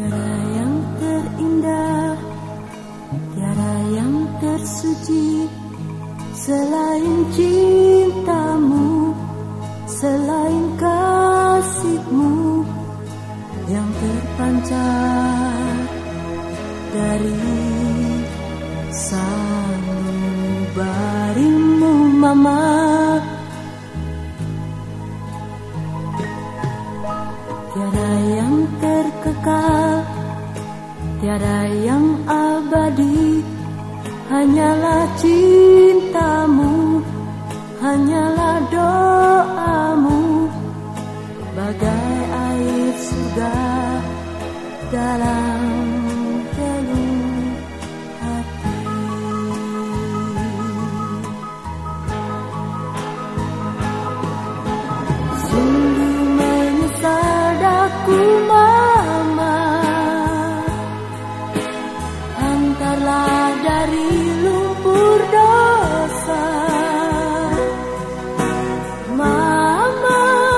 Tiada yang terindah, tiada yang tersuci selain cintamu, selain kasihmu yang terpancar dari sanubarimu, Mama. Tiada yang terkekal, tiada yang abadi, hanyalah cintamu, hanyalah doamu, bagai air surga dalam relung hati. Sungguh menyesal daku, Mama, hantarlah dari lumpur dosa. Mama,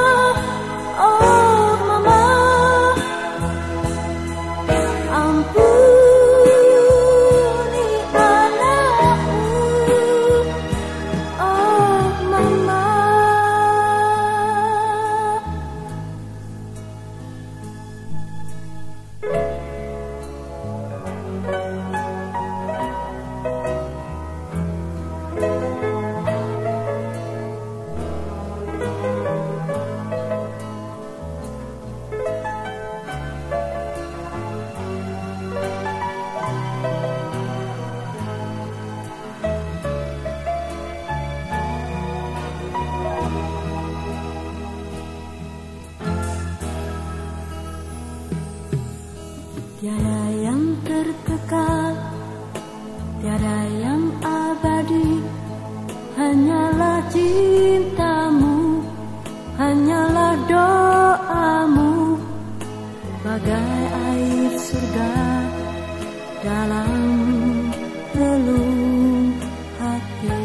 oh Mama, ampuni anakmu, oh Mama. Tiada yang terkekal, tiada yang abadi, hanyalah cintamu, hanyalah doamu, bagai air surga dalam relung hati.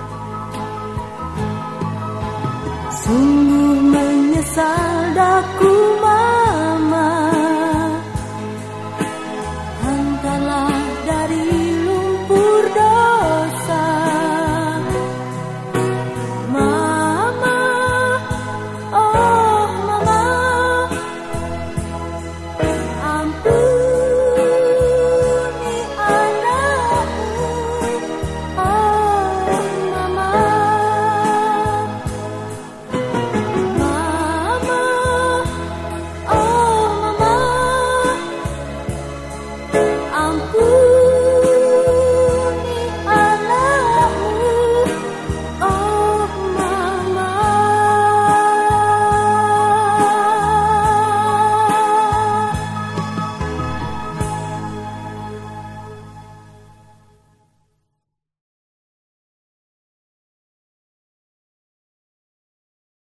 Sungguh menyesal daku,